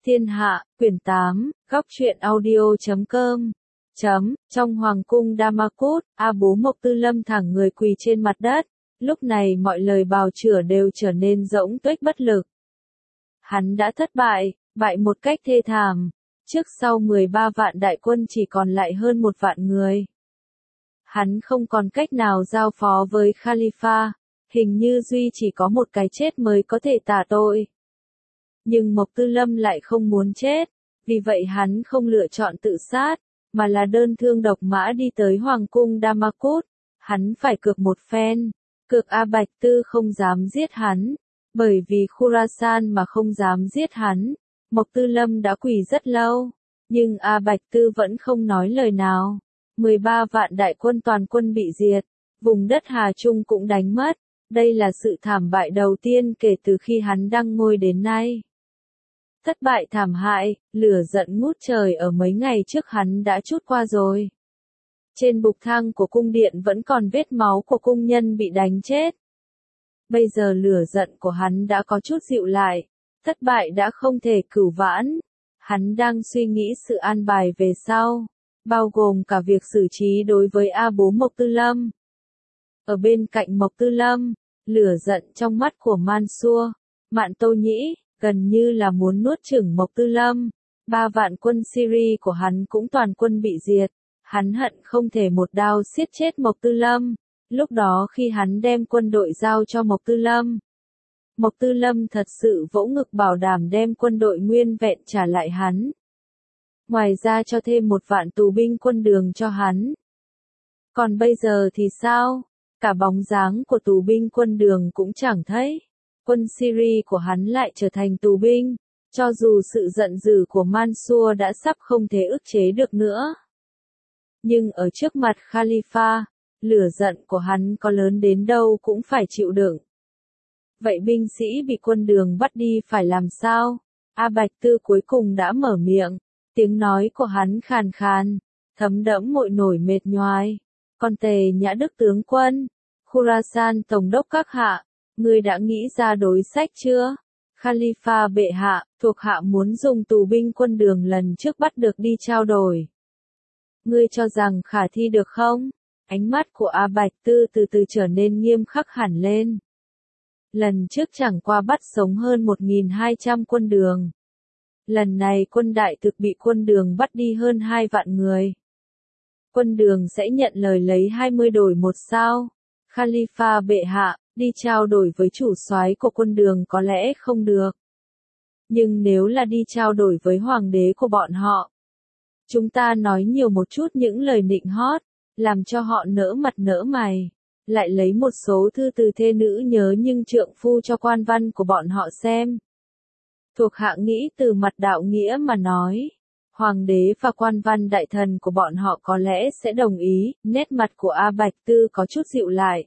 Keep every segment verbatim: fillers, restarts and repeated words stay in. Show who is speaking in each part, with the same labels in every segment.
Speaker 1: Thiên Hạ, quyển tám, góc truyện audio.com. Chấm, trong hoàng cung Damascus, A Bố Mộc Tư Lâm thẳng người quỳ trên mặt đất, lúc này mọi lời bào chữa đều trở nên rỗng tuếch bất lực. Hắn đã thất bại, bại một cách thê thảm, trước sau mười ba vạn đại quân chỉ còn lại hơn một vạn người. Hắn không còn cách nào giao phó với Khalifa, hình như duy chỉ có một cái chết mới có thể tả tội. Nhưng Mộc Tư Lâm lại không muốn chết, vì vậy hắn không lựa chọn tự sát, mà là đơn thương độc mã đi tới hoàng cung Damascus. Hắn phải cược một phen, cược A Bạch Tư không dám giết hắn, bởi vì Khurasan mà không dám giết hắn. Mộc Tư Lâm đã quỳ rất lâu, nhưng A Bạch Tư vẫn không nói lời nào. mười ba vạn đại quân toàn quân bị diệt, vùng đất Hà Trung cũng đánh mất. Đây là sự thảm bại đầu tiên kể từ khi hắn đăng ngôi đến nay. Thất bại thảm hại, lửa giận ngút trời ở mấy ngày trước hắn đã trút qua rồi. Trên bục thang của cung điện vẫn còn vết máu của cung nhân bị đánh chết. Bây giờ lửa giận của hắn đã có chút dịu lại, thất bại đã không thể cửu vãn. Hắn đang suy nghĩ sự an bài về sau, bao gồm cả việc xử trí đối với A Bố Mộc Tư Lâm. Ở bên cạnh Mộc Tư Lâm, lửa giận trong mắt của Mansur, Mạn Tô Nhĩ, gần như là muốn nuốt chửng Mộc Tư Lâm. Ba vạn quân Syria của hắn cũng toàn quân bị diệt. Hắn hận không thể một đao xiết chết Mộc Tư Lâm. Lúc đó khi hắn đem quân đội giao cho Mộc Tư Lâm, Mộc Tư Lâm thật sự vỗ ngực bảo đảm đem quân đội nguyên vẹn trả lại hắn. Ngoài ra cho thêm một vạn tù binh quân đường cho hắn. Còn bây giờ thì sao? Cả bóng dáng của tù binh quân đường cũng chẳng thấy. Quân Syria của hắn lại trở thành tù binh, cho dù sự giận dữ của Mansur đã sắp không thể ức chế được nữa. Nhưng ở trước mặt Khalifa, lửa giận của hắn có lớn đến đâu cũng phải chịu đựng. Vậy binh sĩ bị quân đường bắt đi phải làm sao? A Bạch Tư cuối cùng đã mở miệng, tiếng nói của hắn khàn khàn, thấm đẫm mội nổi mệt nhoài. Con Tề Nhã Đức tướng quân, Khurasan tổng đốc các hạ, ngươi đã nghĩ ra đối sách chưa? Khalifa bệ hạ, thuộc hạ muốn dùng tù binh quân đường lần trước bắt được đi trao đổi. Ngươi cho rằng khả thi được không? Ánh mắt của A Bạch Tư từ từ trở nên nghiêm khắc hẳn lên. Lần trước chẳng qua bắt sống hơn một nghìn hai trăm quân đường. Lần này quân đại thực bị quân đường bắt đi hơn hai vạn người. Quân đường sẽ nhận lời lấy hai mươi đổi một sao? Khalifa bệ hạ, đi trao đổi với chủ soái của quân đường có lẽ không được. Nhưng nếu là đi trao đổi với hoàng đế của bọn họ, chúng ta nói nhiều một chút những lời nịnh hót, làm cho họ nỡ mặt nỡ mày, lại lấy một số thư từ thê nữ nhớ nhưng trượng phu cho quan văn của bọn họ xem. Thuộc hạ nghĩ từ mặt đạo nghĩa mà nói, hoàng đế và quan văn đại thần của bọn họ có lẽ sẽ đồng ý. Nét mặt của A Bạch Tư có chút dịu lại.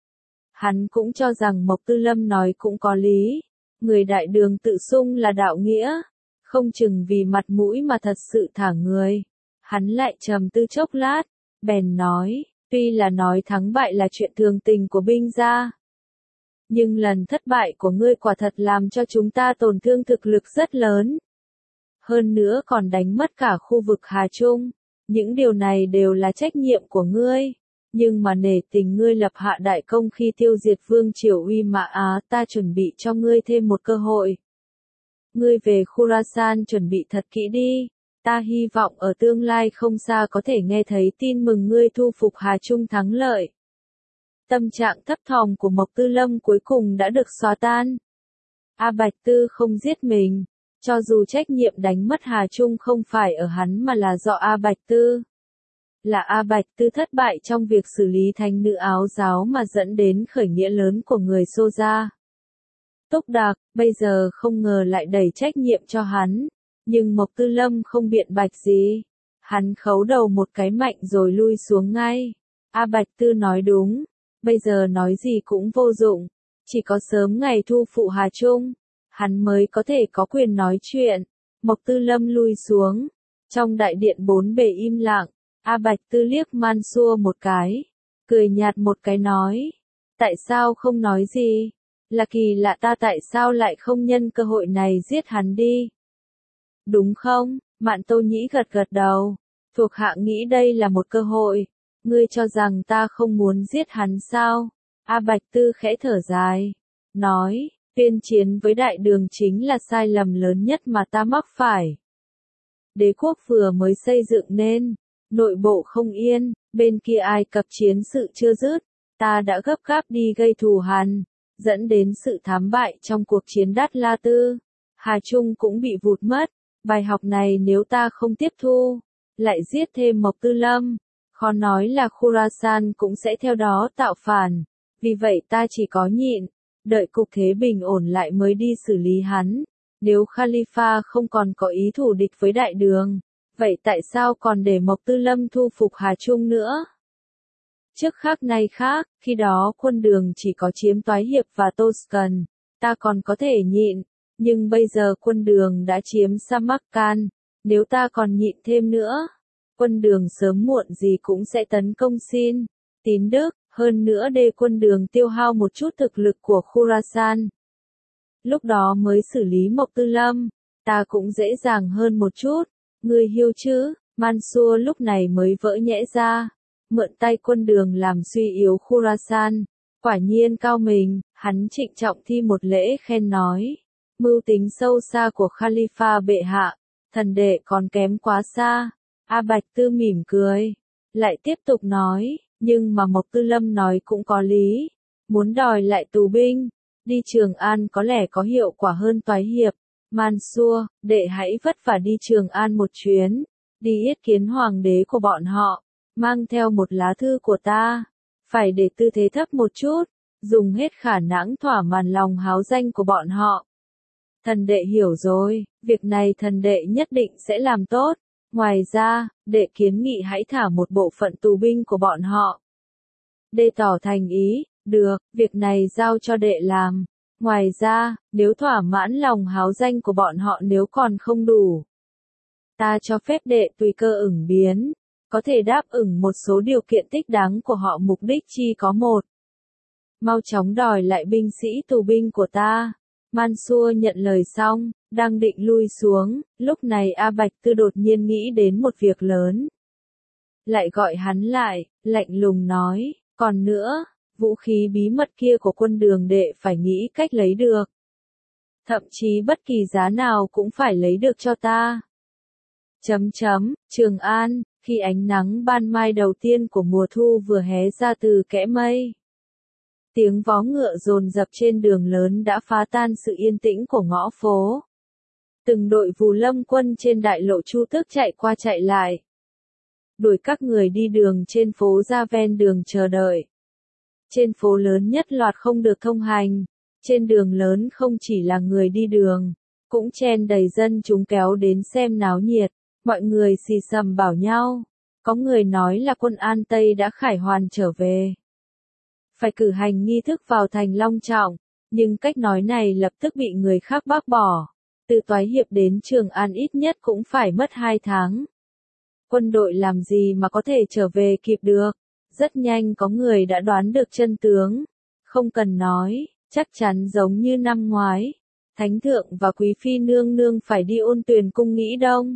Speaker 1: Hắn cũng cho rằng Mộc Tư Lâm nói cũng có lý, người đại đường tự xưng là đạo nghĩa, không chừng vì mặt mũi mà thật sự thả người. Hắn lại trầm tư chốc lát, bèn nói, tuy là nói thắng bại là chuyện thường tình của binh gia, nhưng lần thất bại của ngươi quả thật làm cho chúng ta tổn thương thực lực rất lớn. Hơn nữa còn đánh mất cả khu vực Hà Trung. Những điều này đều là trách nhiệm của ngươi. Nhưng mà nể tình ngươi lập hạ đại công khi tiêu diệt vương triều Uy Mã Á, ta chuẩn bị cho ngươi thêm một cơ hội. Ngươi về Khurasan chuẩn bị thật kỹ đi. Ta hy vọng ở tương lai không xa có thể nghe thấy tin mừng ngươi thu phục Hà Trung thắng lợi. Tâm trạng thấp thỏm của Mộc Tư Lâm cuối cùng đã được xóa tan. A Bạch Tư không giết mình, cho dù trách nhiệm đánh mất Hà Trung không phải ở hắn mà là do A Bạch Tư. Là A Bạch Tư thất bại trong việc xử lý thánh nữ áo giáo mà dẫn đến khởi nghĩa lớn của người Xô gia. Túc Đạc, bây giờ không ngờ lại đẩy trách nhiệm cho hắn, nhưng Mộc Tư Lâm không biện bạch gì. Hắn khấu đầu một cái mạnh rồi lui xuống ngay. A Bạch Tư nói đúng, bây giờ nói gì cũng vô dụng, chỉ có sớm ngày thu phụ Hà Trung, hắn mới có thể có quyền nói chuyện. Mộc Tư Lâm lui xuống, trong đại điện bốn bề im lặng. A Bạch Tư liếc Mansur một cái, cười nhạt một cái nói, tại sao không nói gì? Là kỳ lạ ta tại sao lại không nhân cơ hội này giết hắn đi? đúng không? Mạn Tô Nhĩ gật gật đầu. Thuộc hạ nghĩ đây là một cơ hội. Ngươi cho rằng ta không muốn giết hắn sao? A Bạch Tư khẽ thở dài. Nói, tuyên chiến với đại đường chính là sai lầm lớn nhất mà ta mắc phải. Đế quốc vừa mới xây dựng nên, nội bộ không yên, bên kia Ai Cập chiến sự chưa dứt, ta đã gấp gáp đi gây thù hằn, dẫn đến sự thảm bại trong cuộc chiến Đát La Tư. Hà Trung cũng bị vụt mất, bài học này nếu ta không tiếp thu, lại giết thêm Mộc Tư Lâm, khó nói là Khurasan cũng sẽ theo đó tạo phản, vì vậy ta chỉ có nhịn, đợi cục thế bình ổn lại mới đi xử lý hắn. Nếu Khalifa không còn có ý thù địch với đại đường, vậy tại sao còn để Mộc Tư Lâm thu phục Hà Trung nữa? Trước khác nay khác, khi đó quân đường chỉ có chiếm Toái Hiệp và Toscan, ta còn có thể nhịn, nhưng bây giờ quân đường đã chiếm Samarkand, nếu ta còn nhịn thêm nữa, quân đường sớm muộn gì cũng sẽ tấn công Xin, Tín Đức, hơn nữa để quân đường tiêu hao một chút thực lực của Khurasan. Lúc đó mới xử lý Mộc Tư Lâm, ta cũng dễ dàng hơn một chút, ngươi hiêu chứ, Mansur lúc này mới vỡ nhẽ ra, mượn tay quân đường làm suy yếu Khurasan, quả nhiên cao mình, hắn trịnh trọng thi một lễ khen nói, mưu tính sâu xa của Khalifa bệ hạ, thần đệ còn kém quá xa. A Bạch Tư mỉm cười, lại tiếp tục nói, nhưng mà Mộc Tư Lâm nói cũng có lý, muốn đòi lại tù binh, đi Trường An có lẽ có hiệu quả hơn Toái Hiệp. Mansur, đệ hãy vất vả đi Trường An một chuyến, đi yết kiến hoàng đế của bọn họ, mang theo một lá thư của ta, phải để tư thế thấp một chút, dùng hết khả năng thỏa mãn lòng háo danh của bọn họ. Thần đệ hiểu rồi, việc này thần đệ nhất định sẽ làm tốt. Ngoài ra, đệ kiến nghị hãy thả một bộ phận tù binh của bọn họ. Đệ tỏ thành ý, được, việc này giao cho đệ làm. Ngoài ra, nếu thỏa mãn lòng háo danh của bọn họ nếu còn không đủ, ta cho phép đệ tùy cơ ứng biến, có thể đáp ứng một số điều kiện thích đáng của họ, mục đích chi có một. Mau chóng đòi lại binh sĩ tù binh của ta. Mansur nhận lời xong, đang định lui xuống, lúc này A Bạch Tư đột nhiên nghĩ đến một việc lớn. Lại gọi hắn lại, lạnh lùng nói, còn nữa, vũ khí bí mật kia của quân đường đệ phải nghĩ cách lấy được. Thậm chí bất kỳ giá nào cũng phải lấy được cho ta. Chấm chấm, Trường An, khi ánh nắng ban mai đầu tiên của mùa thu vừa hé ra từ kẽ mây. Tiếng vó ngựa dồn dập trên đường lớn đã phá tan sự yên tĩnh của ngõ phố. Từng đội Vù Lâm quân trên đại lộ Chu Tước chạy qua chạy lại. Đuổi các người đi đường trên phố ra ven đường chờ đợi. Trên phố lớn nhất loạt không được thông hành. Trên đường lớn không chỉ là người đi đường, cũng chen đầy dân chúng kéo đến xem náo nhiệt. Mọi người xì xầm bảo nhau. Có người nói là quân An Tây đã khải hoàn trở về. Phải cử hành nghi thức vào thành long trọng, nhưng cách nói này lập tức bị người khác bác bỏ. Từ Toái Hiệp đến Trường An ít nhất cũng phải mất hai tháng. Quân đội làm gì mà có thể trở về kịp được? Rất nhanh có người đã đoán được chân tướng. Không cần nói, chắc chắn giống như năm ngoái. Thánh thượng và quý phi nương nương phải đi Ôn Tuyền cung Nghĩ Đông.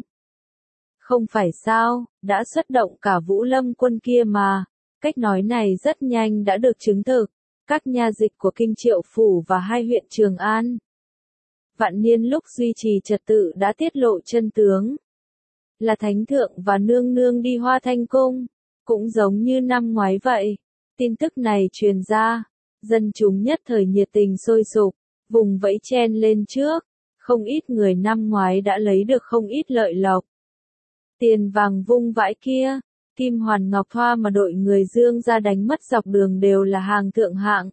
Speaker 1: Không phải sao, đã xuất động cả Vũ Lâm quân kia mà. Cách nói này rất nhanh đã được chứng thực. Các nha dịch của Kinh Triệu Phủ và hai huyện Trường An, Vạn Niên lúc duy trì trật tự đã tiết lộ chân tướng. Là Thánh thượng và nương nương đi Hoa Thanh cung, cũng giống như năm ngoái vậy. Tin tức này truyền ra, dân chúng nhất thời nhiệt tình sôi sục, vùng vẫy chen lên trước. Không ít người năm ngoái đã lấy được không ít lợi lộc. Tiền vàng vung vãi kia, kim hoàn ngọc thoa mà đội người Dương ra đánh mất dọc đường đều là hàng thượng hạng.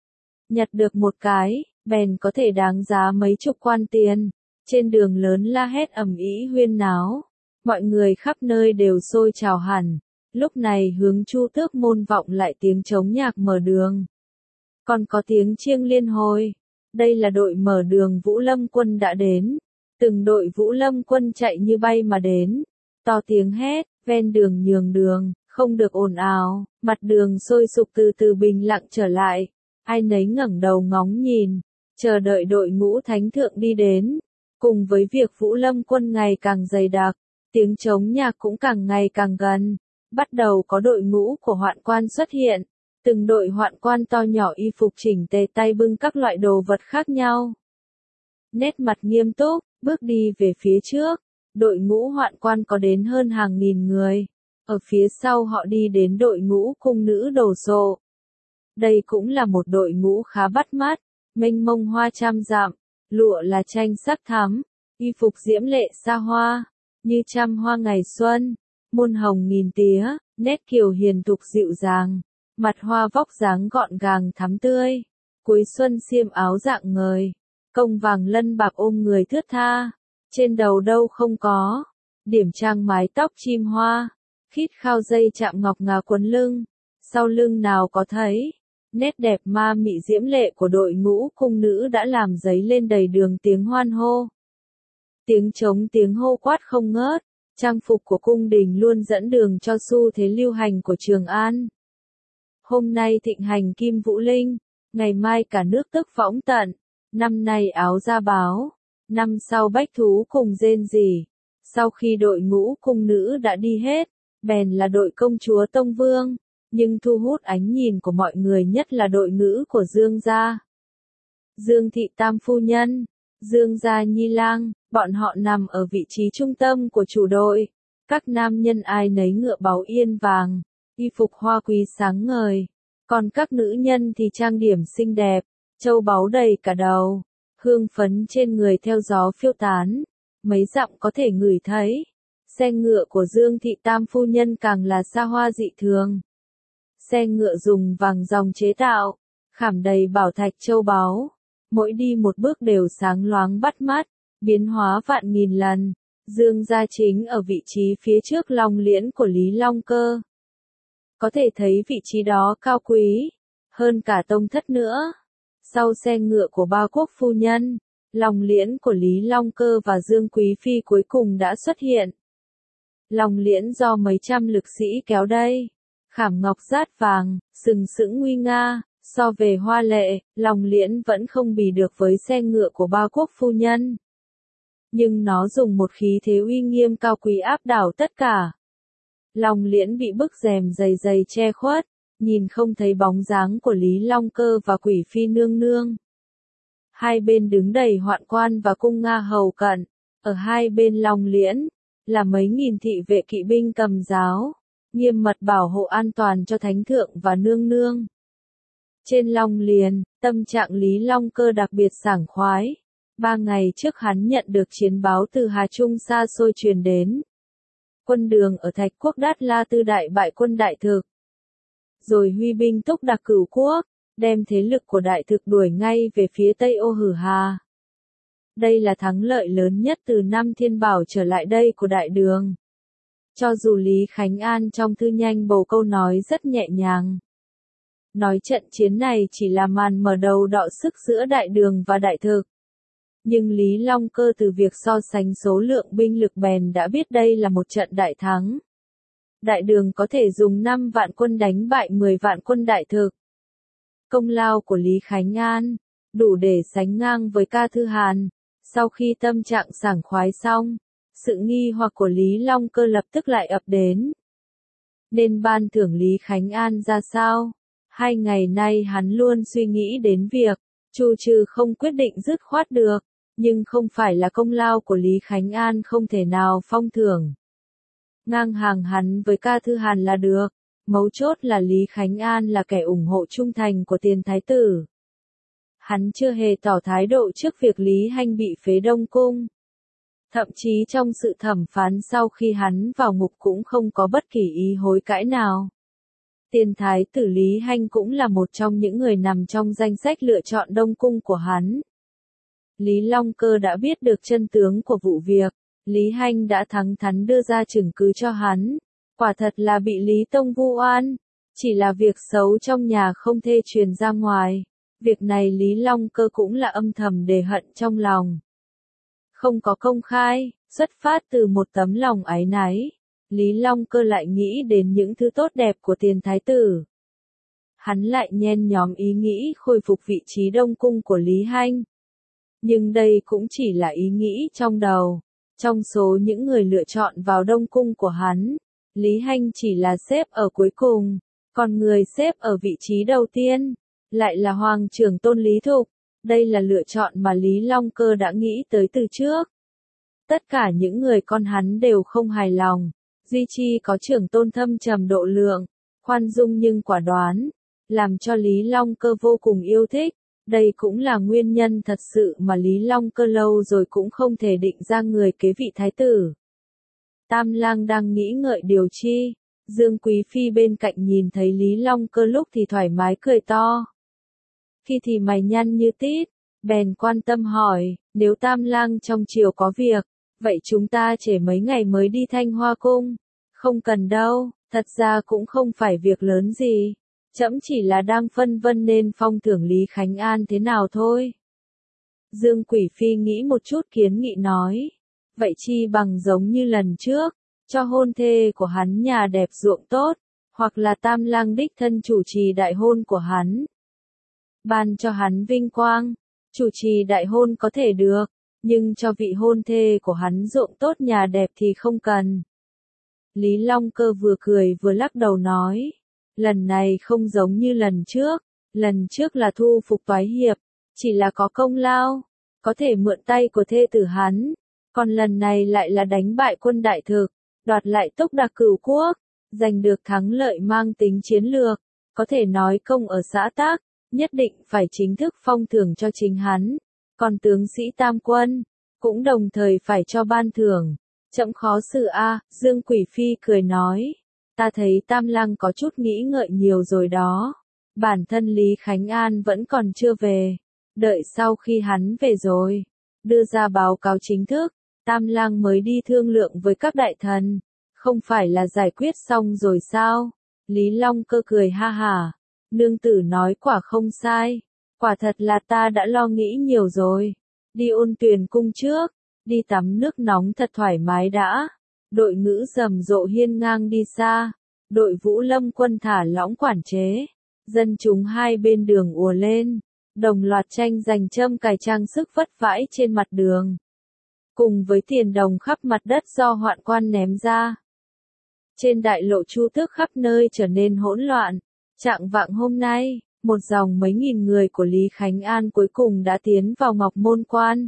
Speaker 1: Nhặt được một cái, bèn có thể đáng giá mấy chục quan tiền. Trên đường lớn la hét ầm ĩ huyên náo. Mọi người khắp nơi đều xôi trào hẳn. Lúc này hướng Chu Tước môn vọng lại tiếng trống nhạc mở đường. Còn có tiếng chiêng liên hồi. Đây là đội mở đường Vũ Lâm quân đã đến. Từng đội Vũ Lâm quân chạy như bay mà đến. To tiếng hét, ven đường nhường đường, không được ồn ào, mặt đường sôi sục từ từ bình lặng trở lại. Ai nấy ngẩng đầu ngóng nhìn, chờ đợi đội ngũ thánh thượng đi đến. Cùng với việc Vũ Lâm quân ngày càng dày đặc, tiếng trống nhạc cũng càng ngày càng gần. Bắt đầu có đội ngũ của hoạn quan xuất hiện. Từng đội hoạn quan to nhỏ y phục chỉnh tề tay bưng các loại đồ vật khác nhau. Nét mặt nghiêm túc, bước đi về phía trước. Đội ngũ hoạn quan có đến hơn hàng nghìn người. Ở phía sau họ đi đến đội ngũ cung nữ đồ sộ. Đây cũng là một đội ngũ khá bắt mắt, mênh mông hoa trăm dặm, lụa là tranh sắc thắm, y phục diễm lệ xa hoa, như trăm hoa ngày xuân, muôn hồng nghìn tía, nét kiều hiền thục dịu dàng, mặt hoa vóc dáng gọn gàng thắm tươi, cuối xuân xiêm áo dạng ngời, công vàng lân bạc ôm người thướt tha, trên đầu đâu không có, điểm trang mái tóc chim hoa, khít khao dây chạm ngọc ngà quấn lưng, sau lưng nào có thấy. Nét đẹp ma mị diễm lệ của đội ngũ cung nữ đã làm dấy lên đầy đường tiếng hoan hô. Tiếng trống tiếng hô quát không ngớt, trang phục của cung đình luôn dẫn đường cho xu thế lưu hành của Trường An. Hôm nay thịnh hành Kim Vũ Linh, ngày mai cả nước tức võng tận, năm nay áo da báo, năm sau bách thú cùng rên rỉ. Sau khi đội ngũ cung nữ đã đi hết, bèn là đội công chúa Tông Vương. Nhưng thu hút ánh nhìn của mọi người nhất là đội ngũ của Dương gia. Dương thị tam phu nhân, Dương gia nhi lang, bọn họ nằm ở vị trí trung tâm của chủ đội. Các nam nhân ai nấy ngựa báu yên vàng, y phục hoa quý sáng ngời. Còn các nữ nhân thì trang điểm xinh đẹp, châu báu đầy cả đầu, hương phấn trên người theo gió phiêu tán. Mấy dặm có thể ngửi thấy. Xe ngựa của Dương thị tam phu nhân càng là xa hoa dị thường. Xe ngựa dùng vàng ròng chế tạo, khảm đầy bảo thạch châu báu, mỗi đi một bước đều sáng loáng bắt mắt, biến hóa vạn nghìn lần. Dương gia chính ở vị trí phía trước long liễn của Lý Long Cơ. Có thể thấy vị trí đó cao quý, hơn cả tông thất nữa. Sau xe ngựa của ba quốc phu nhân, long liễn của Lý Long Cơ và Dương Quý Phi cuối cùng đã xuất hiện. Long liễn do mấy trăm lực sĩ kéo đây. Khảm ngọc rát vàng, sừng sững nguy nga, so về hoa lệ, long liễn vẫn không bì được với xe ngựa của ba quốc phu nhân. Nhưng nó dùng một khí thế uy nghiêm cao quý áp đảo tất cả. Long liễn bị bức rèm dày dày che khuất, nhìn không thấy bóng dáng của Lý Long Cơ và Quỷ Phi nương nương. Hai bên đứng đầy hoạn quan và cung nga hầu cận, ở hai bên long liễn, là mấy nghìn thị vệ kỵ binh cầm giáo. Nghiêm mật bảo hộ an toàn cho thánh thượng và nương nương. Trên long liễn, tâm trạng Lý Long Cơ đặc biệt sảng khoái. Ba ngày trước hắn nhận được chiến báo từ Hà Trung xa xôi truyền đến. Quân Đường ở Thạch Quốc Đát La Tư đại bại quân Đại Thực. Rồi huy binh túc đặc Cửu Quốc, đem thế lực của Đại Thực đuổi ngay về phía Tây Ô Hử Hà. Đây là thắng lợi lớn nhất từ năm Thiên Bảo trở lại đây của Đại Đường. Cho dù Lý Khánh An trong thư nhanh bầu câu nói rất nhẹ nhàng. Nói trận chiến này chỉ là màn mở đầu đọ sức giữa Đại Đường và Đại Thực. Nhưng Lý Long Cơ từ việc so sánh số lượng binh lực bèn đã biết đây là một trận đại thắng. Đại Đường có thể dùng năm vạn quân đánh bại mười vạn quân Đại Thực. Công lao của Lý Khánh An, đủ để sánh ngang với Ca Thư Hàn. Sau khi tâm trạng sảng khoái xong, sự nghi hoặc của Lý Long Cơ lập tức lại ập đến. Nên ban thưởng Lý Khánh An ra sao? Hai ngày nay hắn luôn suy nghĩ đến việc, Chu Trừ không quyết định dứt khoát được, nhưng không phải là công lao của Lý Khánh An không thể nào phong thưởng. Ngang hàng hắn với Ca Thư Hàn là được, mấu chốt là Lý Khánh An là kẻ ủng hộ trung thành của tiền thái tử. Hắn chưa hề tỏ thái độ trước việc Lý Hanh bị phế Đông Cung. Thậm chí trong sự thẩm phán sau khi hắn vào ngục cũng không có bất kỳ ý hối cãi nào. Tiền thái tử Lý Hanh cũng là một trong những người nằm trong danh sách lựa chọn Đông Cung của hắn. Lý Long Cơ đã biết được chân tướng của vụ việc, Lý Hanh đã thẳng thắn đưa ra chứng cứ cho hắn. Quả thật là bị Lý Tông vu oan, chỉ là việc xấu trong nhà không thể truyền ra ngoài. Việc này Lý Long Cơ cũng là âm thầm để hận trong lòng. Không có công khai, xuất phát từ một tấm lòng áy náy, Lý Long Cơ lại nghĩ đến những thứ tốt đẹp của tiền thái tử. Hắn lại nhen nhóm ý nghĩ khôi phục vị trí Đông Cung của Lý Hanh. Nhưng đây cũng chỉ là ý nghĩ trong đầu. Trong số những người lựa chọn vào Đông Cung của hắn, Lý Hanh chỉ là xếp ở cuối cùng, còn người xếp ở vị trí đầu tiên, lại là Hoàng trưởng tôn Lý Thục. Đây là lựa chọn mà Lý Long Cơ đã nghĩ tới từ trước. Tất cả những người con hắn đều không hài lòng, duy chi có trưởng tôn Thâm trầm độ lượng, khoan dung nhưng quả đoán, làm cho Lý Long Cơ vô cùng yêu thích. Đây cũng là nguyên nhân thật sự mà Lý Long Cơ lâu rồi cũng không thể định ra người kế vị thái tử. Tam Lang đang nghĩ ngợi điều chi, Dương Quý Phi bên cạnh nhìn thấy Lý Long Cơ lúc thì thoải mái cười to. Khi thì mày nhăn như tít, bèn quan tâm hỏi, nếu Tam Lang trong triều có việc, vậy chúng ta trễ mấy ngày mới đi Thanh Hoa Cung. Không cần đâu, thật ra cũng không phải việc lớn gì. Trẫm chỉ là đang phân vân nên phong thưởng Lý Khánh An thế nào thôi. Dương Quỷ Phi nghĩ một chút kiến nghị nói. Vậy chi bằng giống như lần trước, cho hôn thê của hắn nhà đẹp ruộng tốt, hoặc là Tam Lang đích thân chủ trì đại hôn của hắn. Ban cho hắn vinh quang, chủ trì đại hôn có thể được, nhưng cho vị hôn thê của hắn ruộng tốt nhà đẹp thì không cần. Lý Long Cơ vừa cười vừa lắc đầu nói. Lần này không giống như lần trước, lần trước là thu phục toái hiệp, chỉ là có công lao, có thể mượn tay của thê tử hắn, còn lần này lại là đánh bại quân đại thực, đoạt lại Túc Đạc Cửu Quốc, giành được thắng lợi mang tính chiến lược, có thể nói công ở xã tắc, nhất định phải chính thức phong thưởng cho chính hắn, còn tướng sĩ Tam Quân, cũng đồng thời phải cho ban thưởng. Trẫm khó xử a, Dương Quỷ Phi cười nói. Ta thấy Tam Lang có chút nghĩ ngợi nhiều rồi đó. Bản thân Lý Khánh An vẫn còn chưa về. Đợi sau khi hắn về rồi, đưa ra báo cáo chính thức, Tam Lang mới đi thương lượng với các đại thần. Không phải là giải quyết xong rồi sao? Lý Long Cơ cười ha hả. Nương tử nói quả không sai. Quả thật là ta đã lo nghĩ nhiều rồi. Đi Ôn Tuyền cung trước, đi tắm nước nóng thật thoải mái đã. Đội ngũ rầm rộ hiên ngang đi xa, đội Vũ Lâm quân thả lỏng quản chế, dân chúng hai bên đường ùa lên, đồng loạt tranh giành châm cài trang sức vất vãi trên mặt đường, cùng với tiền đồng khắp mặt đất do hoạn quan ném ra. Trên đại lộ Chu Tước khắp nơi trở nên hỗn loạn. Trạng vạng hôm nay, một dòng mấy nghìn người của Lý Khánh An cuối cùng đã tiến vào Ngọc Môn Quan.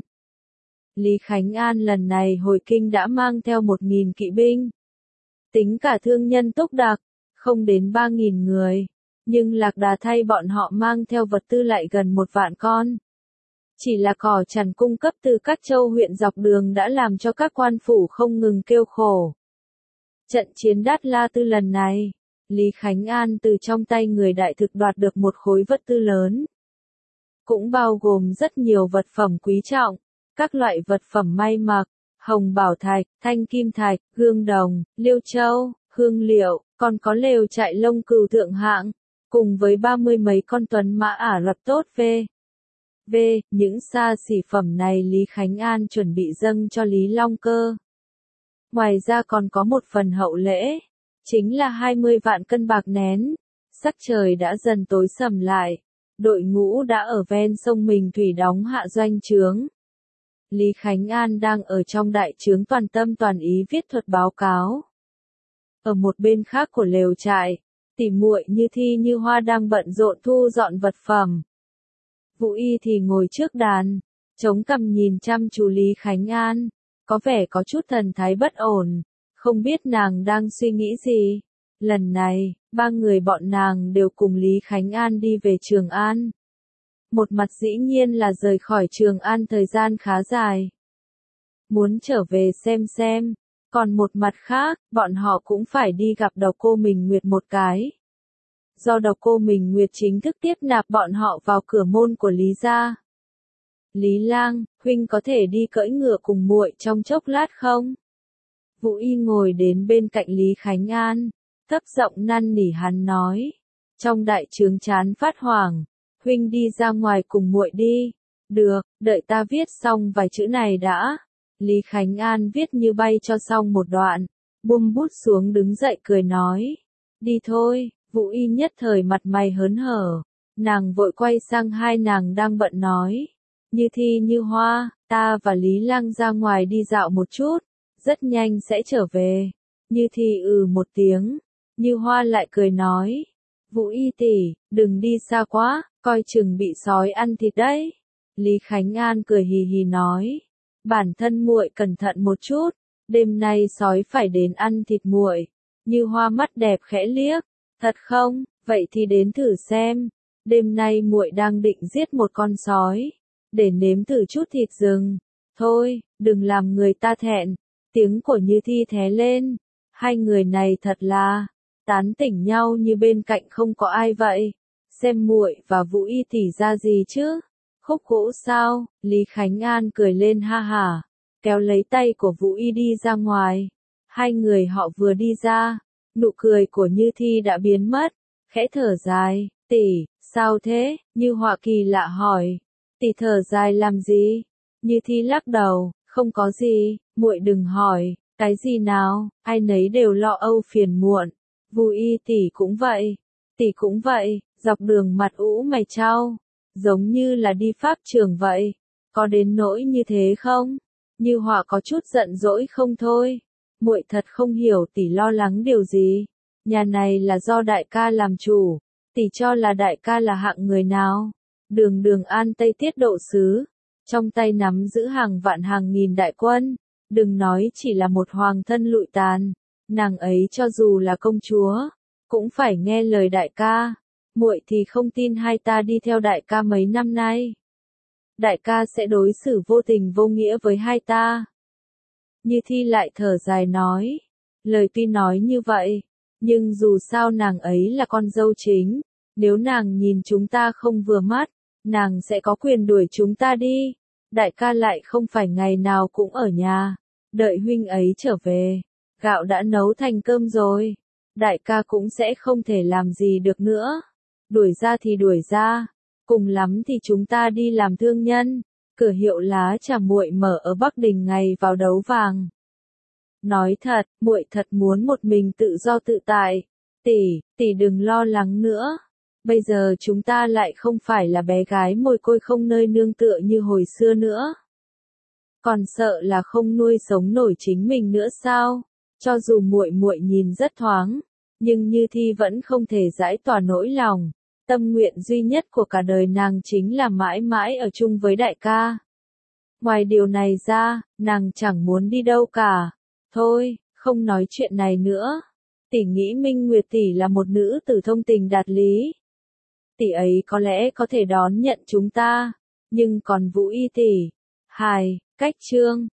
Speaker 1: Lý Khánh An lần này hồi kinh đã mang theo một nghìn kỵ binh. Tính cả thương nhân Túc Đạc, không đến ba nghìn người. Nhưng Lạc Đà thay bọn họ mang theo vật tư lại gần một vạn con. Chỉ là cỏ chằn cung cấp từ các châu huyện dọc đường đã làm cho các quan phủ không ngừng kêu khổ. Trận chiến Đát La Tư lần này, Lý Khánh An từ trong tay người đại thực đoạt được một khối vật tư lớn. Cũng bao gồm rất nhiều vật phẩm quý trọng. Các loại vật phẩm may mặc, hồng bảo thạch, thanh kim thạch, gương đồng, liêu châu, hương liệu, còn có lều trại lông cừu thượng hạng, cùng với ba mươi mấy con tuấn mã Ả Rập tốt về. V, những xa xỉ phẩm này Lý Khánh An chuẩn bị dâng cho Lý Long Cơ. Ngoài ra còn có một phần hậu lễ, chính là hai mươi vạn cân bạc nén. Sắc trời đã dần tối sầm lại, đội ngũ đã ở ven sông Mình Thủy đóng hạ doanh trướng. Lý Khánh An đang ở trong đại trướng toàn tâm toàn ý viết thuật báo cáo. Ở một bên khác của lều trại, tỉ muội Như Thi Như Hoa đang bận rộn thu dọn vật phẩm. Vũ Y thì ngồi trước đàn, chống cằm nhìn chăm chú Lý Khánh An, có vẻ có chút thần thái bất ổn, không biết nàng đang suy nghĩ gì. Lần này, ba người bọn nàng đều cùng Lý Khánh An đi về Trường An. Một mặt dĩ nhiên là rời khỏi Trường An thời gian khá dài. Muốn trở về xem xem, còn một mặt khác, bọn họ cũng phải đi gặp Độc Cô Mình Nguyệt một cái. Do Độc Cô Mình Nguyệt chính thức tiếp nạp bọn họ vào cửa môn của Lý gia. Lý Lang, huynh có thể đi cưỡi ngựa cùng muội trong chốc lát không? Vũ Y ngồi đến bên cạnh Lý Khánh An, thấp giọng năn nỉ hắn nói. Trong đại trướng chán phát hoảng, huynh đi ra ngoài cùng muội đi. Được, đợi ta viết xong vài chữ này đã. Lý Khánh An viết như bay cho xong một đoạn, buông bút xuống đứng dậy cười nói. Đi thôi. Vũ Y nhất thời mặt mày hớn hở, nàng vội quay sang hai nàng đang bận nói. Như Thi Như Hoa, ta và Lý Lăng ra ngoài đi dạo một chút, rất nhanh sẽ trở về. Như Thi ừ một tiếng, Như Hoa lại cười nói, Vũ Y tỷ, đừng đi xa quá, coi chừng bị sói ăn thịt đấy. Lý Khánh An cười hì hì nói, bản thân muội cẩn thận một chút, đêm nay sói phải đến ăn thịt muội. Như Hoa mắt đẹp khẽ liếc, thật không, vậy thì đến thử xem. Đêm nay muội đang định giết một con sói, để nếm thử chút thịt rừng. Thôi, đừng làm người ta thẹn. Tiếng của Như Thi thé lên. Hai người này thật là tán tỉnh nhau như bên cạnh không có ai vậy. Xem muội và Vũ Y tỷ ra gì chứ? Khúc gỗ sao? Lý Khánh An cười lên ha hả, kéo lấy tay của Vũ Y đi ra ngoài. Hai người họ vừa đi ra, nụ cười của Như Thi đã biến mất, khẽ thở dài, tỷ, sao thế? Như Họa kỳ lạ hỏi, tỷ thở dài làm gì? Như Thi lắc đầu, không có gì, muội đừng hỏi, cái gì nào, ai nấy đều lo âu phiền muộn. Vũ Y tỷ cũng vậy, tỷ cũng vậy, dọc đường mặt ủ mày chau, giống như là đi pháp trường vậy. Có đến nỗi như thế không? Như Họa có chút giận dỗi không thôi. Muội thật không hiểu tỷ lo lắng điều gì. Nhà này là do đại ca làm chủ, tỷ cho là đại ca là hạng người nào? Đường Đường An Tây Tiết Độ Sứ, trong tay nắm giữ hàng vạn hàng nghìn đại quân, đừng nói chỉ là một hoàng thân lụi tàn, nàng ấy cho dù là công chúa, cũng phải nghe lời đại ca. Muội thì không tin hai ta đi theo đại ca mấy năm nay, đại ca sẽ đối xử vô tình vô nghĩa với hai ta. Như Thi lại thở dài nói, lời tuy nói như vậy, nhưng dù sao nàng ấy là con dâu chính, nếu nàng nhìn chúng ta không vừa mắt, nàng sẽ có quyền đuổi chúng ta đi. Đại ca lại không phải ngày nào cũng ở nhà, đợi huynh ấy trở về, gạo đã nấu thành cơm rồi, đại ca cũng sẽ không thể làm gì được nữa. Đuổi ra thì đuổi ra, cùng lắm thì chúng ta đi làm thương nhân, cửa hiệu lá trà muội mở ở Bắc Đình ngày vào đấu vàng. Nói thật, muội thật muốn một mình tự do tự tại. Tỷ, tỷ đừng lo lắng nữa. Bây giờ chúng ta lại không phải là bé gái mồ côi không nơi nương tựa như hồi xưa nữa. Còn sợ là không nuôi sống nổi chính mình nữa sao? Cho dù muội muội nhìn rất thoáng, nhưng Như Thi vẫn không thể giải tỏa nỗi lòng. Tâm nguyện duy nhất của cả đời nàng chính là mãi mãi ở chung với đại ca. Ngoài điều này ra, nàng chẳng muốn đi đâu cả. Thôi, không nói chuyện này nữa. Tỷ nghĩ Minh Nguyệt tỷ là một nữ tử thông tình đạt lý. Tỷ ấy có lẽ có thể đón nhận chúng ta, nhưng còn Vũ Y tỷ, hài, cách trương,